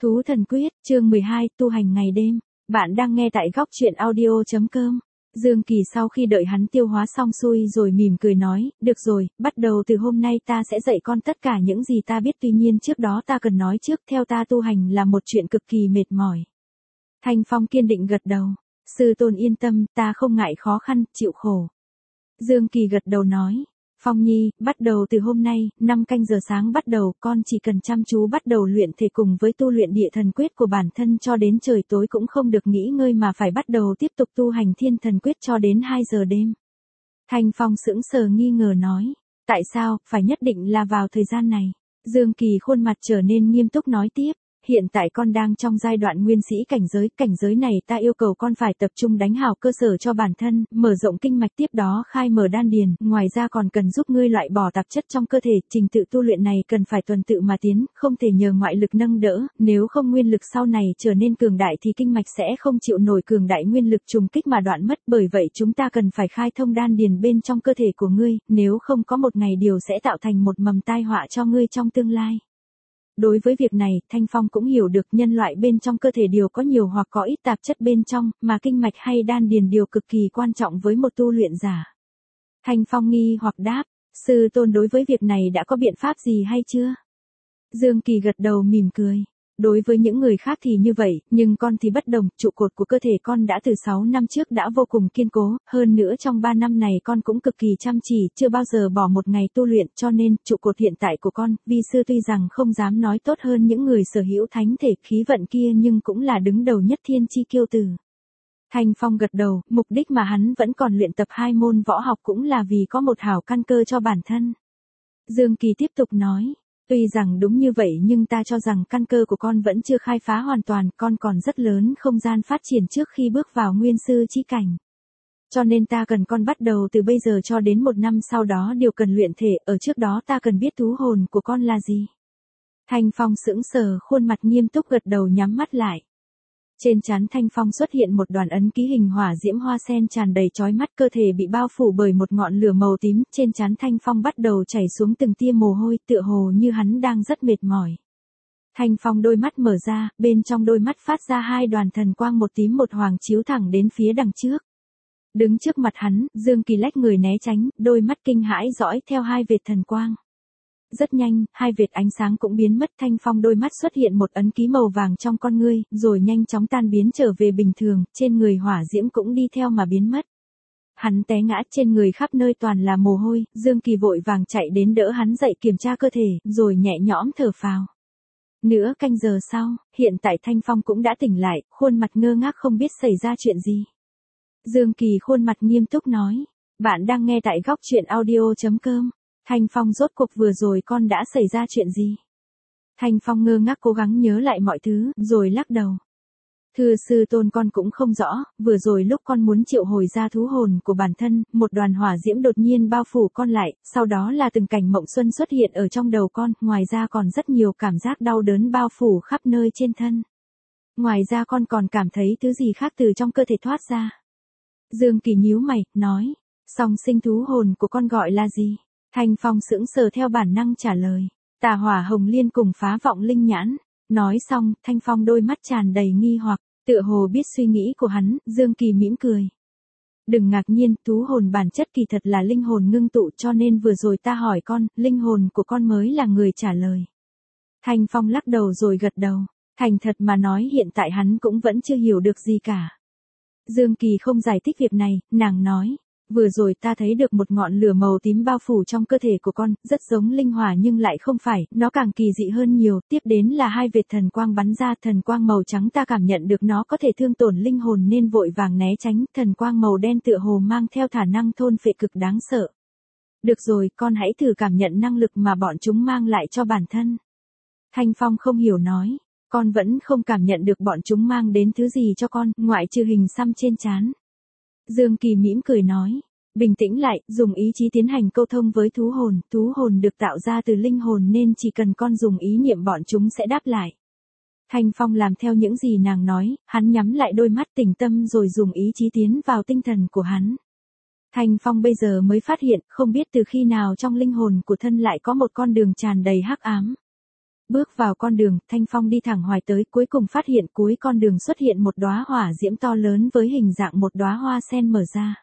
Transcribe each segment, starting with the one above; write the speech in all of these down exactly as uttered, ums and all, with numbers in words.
Thú Thần Quyết, chương mười hai, tu hành ngày đêm. Bạn đang nghe tại góc truyện audio.com. Dương Kỳ sau khi đợi hắn tiêu hóa xong xuôi rồi mỉm cười nói, được rồi, bắt đầu từ hôm nay ta sẽ dạy con tất cả những gì ta biết, tuy nhiên trước đó ta cần nói trước, theo ta tu hành là một chuyện cực kỳ mệt mỏi. Thanh Phong kiên định gật đầu, sư tôn yên tâm, ta không ngại khó khăn, chịu khổ. Dương Kỳ gật đầu nói, Phong Nhi, bắt đầu từ hôm nay, năm canh giờ sáng bắt đầu, con chỉ cần chăm chú bắt đầu luyện thể cùng với tu luyện địa thần quyết của bản thân cho đến trời tối cũng không được nghỉ ngơi mà phải bắt đầu tiếp tục tu hành thiên thần quyết cho đến hai giờ đêm. Thanh Phong sững sờ nghi ngờ nói, tại sao, phải nhất định là vào thời gian này? Dương Kỳ khuôn mặt trở nên nghiêm túc nói tiếp. Hiện tại con đang trong giai đoạn nguyên sĩ cảnh giới, cảnh giới này ta yêu cầu con phải tập trung đánh hào cơ sở cho bản thân, mở rộng kinh mạch tiếp đó khai mở đan điền, ngoài ra còn cần giúp ngươi loại bỏ tạp chất trong cơ thể, trình tự tu luyện này cần phải tuần tự mà tiến, không thể nhờ ngoại lực nâng đỡ, nếu không nguyên lực sau này trở nên cường đại thì kinh mạch sẽ không chịu nổi cường đại nguyên lực trùng kích mà đoạn mất, bởi vậy chúng ta cần phải khai thông đan điền bên trong cơ thể của ngươi, nếu không có một ngày điều sẽ tạo thành một mầm tai họa cho ngươi trong tương lai. Đối với việc này, Thanh Phong cũng hiểu được nhân loại bên trong cơ thể đều có nhiều hoặc có ít tạp chất bên trong, mà kinh mạch hay đan điền điều cực kỳ quan trọng với một tu luyện giả. Thanh Phong nghi hoặc đáp, sư tôn đối với việc này đã có biện pháp gì hay chưa? Dương Kỳ gật đầu mỉm cười. Đối với những người khác thì như vậy, nhưng con thì bất đồng, trụ cột của cơ thể con đã từ sáu năm trước đã vô cùng kiên cố, hơn nữa trong ba năm này con cũng cực kỳ chăm chỉ, chưa bao giờ bỏ một ngày tu luyện, cho nên, trụ cột hiện tại của con, vi sư tuy rằng không dám nói tốt hơn những người sở hữu thánh thể khí vận kia nhưng cũng là đứng đầu nhất thiên chi kiêu tử. Thanh Phong gật đầu, mục đích mà hắn vẫn còn luyện tập hai môn võ học cũng là vì có một hảo căn cơ cho bản thân. Dương Kỳ tiếp tục nói. Tuy rằng đúng như vậy nhưng ta cho rằng căn cơ của con vẫn chưa khai phá hoàn toàn, con còn rất lớn không gian phát triển trước khi bước vào nguyên sư chi cảnh. Cho nên ta cần con bắt đầu từ bây giờ cho đến một năm sau đó đều cần luyện thể, ở trước đó ta cần biết thú hồn của con là gì. Thanh Phong sững sờ, khuôn mặt nghiêm túc gật đầu nhắm mắt lại. Trên trán Thanh Phong xuất hiện một đoàn ấn ký hình hỏa diễm hoa sen tràn đầy chói mắt, cơ thể bị bao phủ bởi một ngọn lửa màu tím, trên trán Thanh Phong bắt đầu chảy xuống từng tia mồ hôi, tựa hồ như hắn đang rất mệt mỏi. Thanh Phong đôi mắt mở ra, bên trong đôi mắt phát ra hai đoàn thần quang một tím một hoàng chiếu thẳng đến phía đằng trước. Đứng trước mặt hắn, Dương Kỳ lách người né tránh, đôi mắt kinh hãi dõi theo hai vệt thần quang. Rất nhanh, hai vệt ánh sáng cũng biến mất, Thanh Phong đôi mắt xuất hiện một ấn ký màu vàng trong con ngươi, rồi nhanh chóng tan biến trở về bình thường, trên người hỏa diễm cũng đi theo mà biến mất. Hắn té ngã, trên người khắp nơi toàn là mồ hôi, Dương Kỳ vội vàng chạy đến đỡ hắn dậy kiểm tra cơ thể, rồi nhẹ nhõm thở phào. Nửa canh giờ sau, hiện tại Thanh Phong cũng đã tỉnh lại, khuôn mặt ngơ ngác không biết xảy ra chuyện gì. Dương Kỳ khuôn mặt nghiêm túc nói, bạn đang nghe tại góc truyện audio.com. Thanh Phong rốt cuộc vừa rồi con đã xảy ra chuyện gì? Thanh Phong ngơ ngác cố gắng nhớ lại mọi thứ, rồi lắc đầu. Thưa sư tôn, con cũng không rõ, vừa rồi lúc con muốn triệu hồi ra thú hồn của bản thân, một đoàn hỏa diễm đột nhiên bao phủ con lại, sau đó là từng cảnh mộng xuân xuất hiện ở trong đầu con, ngoài ra còn rất nhiều cảm giác đau đớn bao phủ khắp nơi trên thân. Ngoài ra con còn cảm thấy thứ gì khác từ trong cơ thể thoát ra. Dương Kỳ nhíu mày, nói, song sinh thú hồn của con gọi là gì? Thanh Phong sững sờ theo bản năng trả lời, Tà Hỏa Hồng Liên cùng Phá Vọng Linh Nhãn. Nói xong, Thanh Phong đôi mắt tràn đầy nghi hoặc, tựa hồ biết suy nghĩ của hắn, Dương Kỳ mỉm cười. Đừng ngạc nhiên, thú hồn bản chất kỳ thật là linh hồn ngưng tụ, cho nên vừa rồi ta hỏi con, linh hồn của con mới là người trả lời. Thanh Phong lắc đầu rồi gật đầu, thành thật mà nói hiện tại hắn cũng vẫn chưa hiểu được gì cả. Dương Kỳ không giải thích việc này, nàng nói. Vừa rồi ta thấy được một ngọn lửa màu tím bao phủ trong cơ thể của con, rất giống linh hỏa nhưng lại không phải, nó càng kỳ dị hơn nhiều, tiếp đến là hai vệt thần quang bắn ra, thần quang màu trắng ta cảm nhận được nó có thể thương tổn linh hồn nên vội vàng né tránh, thần quang màu đen tựa hồ mang theo khả năng thôn phệ cực đáng sợ. Được rồi, con hãy thử cảm nhận năng lực mà bọn chúng mang lại cho bản thân. Thanh Phong không hiểu nói, con vẫn không cảm nhận được bọn chúng mang đến thứ gì cho con, ngoại trừ hình xăm trên trán. Dương Kỳ mỉm cười nói, bình tĩnh lại, dùng ý chí tiến hành câu thông với thú hồn, thú hồn được tạo ra từ linh hồn nên chỉ cần con dùng ý niệm bọn chúng sẽ đáp lại. Thanh Phong làm theo những gì nàng nói, hắn nhắm lại đôi mắt tĩnh tâm rồi dùng ý chí tiến vào tinh thần của hắn. Thanh Phong bây giờ mới phát hiện, không biết từ khi nào trong linh hồn của thân lại có một con đường tràn đầy hắc ám. Bước vào con đường, Thanh Phong đi thẳng hoài tới, cuối cùng phát hiện cuối con đường xuất hiện một đóa hỏa diễm to lớn với hình dạng một đóa hoa sen mở ra.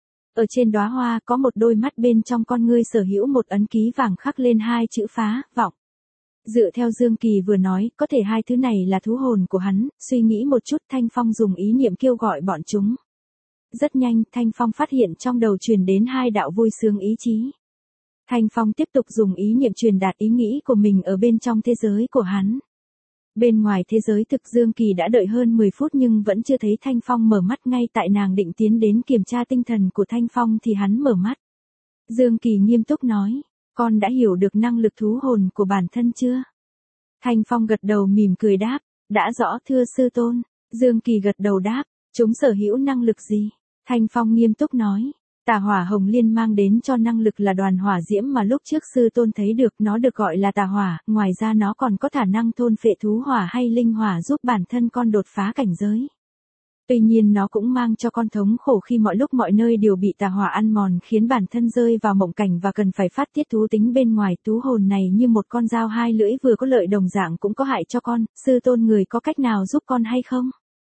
Ở trên đóa hoa có một đôi mắt, bên trong con ngươi sở hữu một ấn ký vàng khắc lên hai chữ phá vọng. Dựa theo Dương Kỳ vừa nói, có thể hai thứ này là thú hồn của hắn, suy nghĩ một chút Thanh Phong dùng ý niệm kêu gọi bọn chúng. Rất nhanh, Thanh Phong phát hiện trong đầu truyền đến hai đạo vui sướng ý chí. Thanh Phong tiếp tục dùng ý niệm truyền đạt ý nghĩ của mình ở bên trong thế giới của hắn. Bên ngoài thế giới thực Dương Kỳ đã đợi hơn mười phút nhưng vẫn chưa thấy Thanh Phong mở mắt, ngay tại nàng định tiến đến kiểm tra tinh thần của Thanh Phong thì hắn mở mắt. Dương Kỳ nghiêm túc nói, con đã hiểu được năng lực thú hồn của bản thân chưa? Thanh Phong gật đầu mỉm cười đáp, đã rõ thưa sư tôn. Dương Kỳ gật đầu đáp, chúng sở hữu năng lực gì? Thanh Phong nghiêm túc nói, tà hỏa hồng liên mang đến cho năng lực là đoàn hỏa diễm mà lúc trước sư tôn thấy được, nó được gọi là tà hỏa, ngoài ra nó còn có khả năng thôn phệ thú hỏa hay linh hỏa giúp bản thân con đột phá cảnh giới. Tuy nhiên nó cũng mang cho con thống khổ khi mọi lúc mọi nơi đều bị tà hỏa ăn mòn, khiến bản thân rơi vào mộng cảnh và cần phải phát tiết thú tính bên ngoài. Thú hồn này như một con dao hai lưỡi, vừa có lợi đồng dạng cũng có hại cho con, sư tôn người có cách nào giúp con hay không?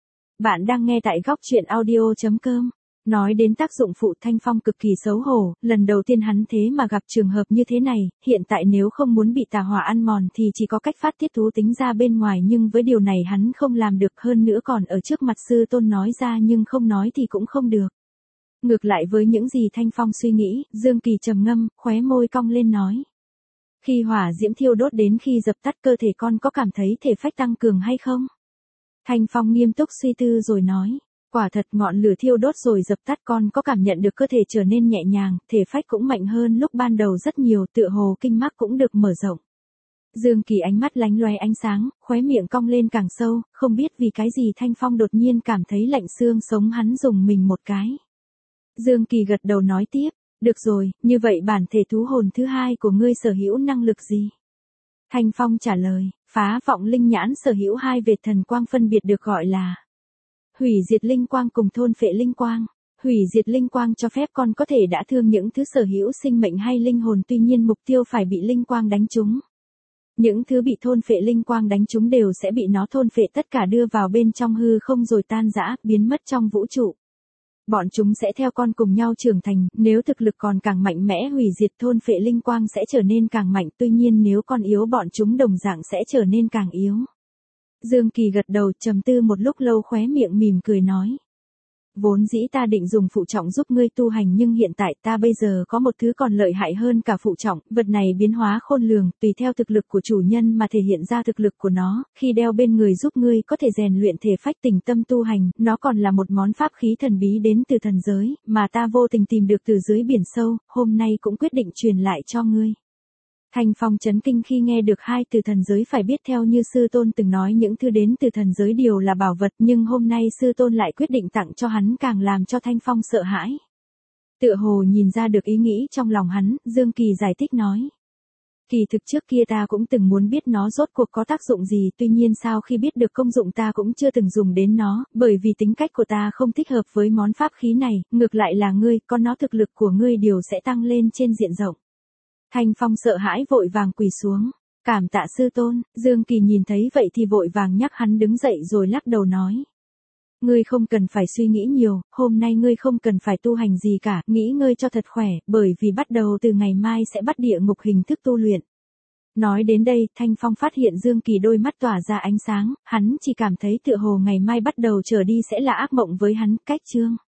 Bạn đang nghe tại góc truyện audio chấm com. Nói đến tác dụng phụ, Thanh Phong cực kỳ xấu hổ, lần đầu tiên hắn thế mà gặp trường hợp như thế này, hiện tại nếu không muốn bị tà hỏa ăn mòn thì chỉ có cách phát tiết thú tính ra bên ngoài, nhưng với điều này hắn không làm được, hơn nữa còn ở trước mặt sư tôn nói ra nhưng không nói thì cũng không được. Ngược lại với những gì Thanh Phong suy nghĩ, Dương Kỳ trầm ngâm, khóe môi cong lên nói. Khi hỏa diễm thiêu đốt đến khi dập tắt, cơ thể con có cảm thấy thể phách tăng cường hay không? Thanh Phong nghiêm túc suy tư rồi nói. Quả thật, ngọn lửa thiêu đốt rồi dập tắt, con có cảm nhận được cơ thể trở nên nhẹ nhàng, thể phách cũng mạnh hơn lúc ban đầu rất nhiều, tựa hồ kinh mạch cũng được mở rộng. Dương Kỳ ánh mắt lánh loé ánh sáng, khóe miệng cong lên càng sâu, không biết vì cái gì Thanh Phong đột nhiên cảm thấy lạnh xương sống, hắn dùng mình một cái. Dương Kỳ gật đầu nói tiếp, được rồi, như vậy bản thể thú hồn thứ hai của ngươi sở hữu năng lực gì? Thanh Phong trả lời, phá vọng linh nhãn sở hữu hai vệt thần quang, phân biệt được gọi là hủy diệt linh quang cùng thôn phệ linh quang. Hủy diệt linh quang cho phép con có thể đã thương những thứ sở hữu sinh mệnh hay linh hồn, tuy nhiên mục tiêu phải bị linh quang đánh trúng. Những thứ bị thôn phệ linh quang đánh trúng đều sẽ bị nó thôn phệ tất cả, đưa vào bên trong hư không rồi tan rã, biến mất trong vũ trụ. Bọn chúng sẽ theo con cùng nhau trưởng thành, nếu thực lực còn càng mạnh mẽ, hủy diệt thôn phệ linh quang sẽ trở nên càng mạnh, tuy nhiên nếu con yếu, bọn chúng đồng dạng sẽ trở nên càng yếu. Dương Kỳ gật đầu, trầm tư một lúc lâu, khóe miệng mỉm cười nói. Vốn dĩ ta định dùng phụ trọng giúp ngươi tu hành, nhưng hiện tại ta bây giờ có một thứ còn lợi hại hơn cả phụ trọng, vật này biến hóa khôn lường, tùy theo thực lực của chủ nhân mà thể hiện ra thực lực của nó, khi đeo bên người giúp ngươi có thể rèn luyện thể phách, tĩnh tâm tu hành, nó còn là một món pháp khí thần bí đến từ thần giới, mà ta vô tình tìm được từ dưới biển sâu, hôm nay cũng quyết định truyền lại cho ngươi. Thanh Phong chấn kinh khi nghe được hai từ thần giới, phải biết theo như sư tôn từng nói những thứ đến từ thần giới đều là bảo vật, nhưng hôm nay sư tôn lại quyết định tặng cho hắn, càng làm cho Thanh Phong sợ hãi. Tựa hồ nhìn ra được ý nghĩ trong lòng hắn, Dương Kỳ giải thích nói. Kỳ thực trước kia ta cũng từng muốn biết nó rốt cuộc có tác dụng gì, tuy nhiên sau khi biết được công dụng ta cũng chưa từng dùng đến nó, bởi vì tính cách của ta không thích hợp với món pháp khí này, ngược lại là ngươi, có nó thực lực của ngươi đều sẽ tăng lên trên diện rộng. Thanh Phong sợ hãi vội vàng quỳ xuống, cảm tạ sư tôn. Dương Kỳ nhìn thấy vậy thì vội vàng nhắc hắn đứng dậy rồi lắc đầu nói. Ngươi không cần phải suy nghĩ nhiều, hôm nay ngươi không cần phải tu hành gì cả, nghỉ ngơi cho thật khỏe, bởi vì bắt đầu từ ngày mai sẽ bắt địa ngục hình thức tu luyện. Nói đến đây, Thanh Phong phát hiện Dương Kỳ đôi mắt tỏa ra ánh sáng, hắn chỉ cảm thấy tựa hồ ngày mai bắt đầu trở đi sẽ là ác mộng với hắn. Cách chương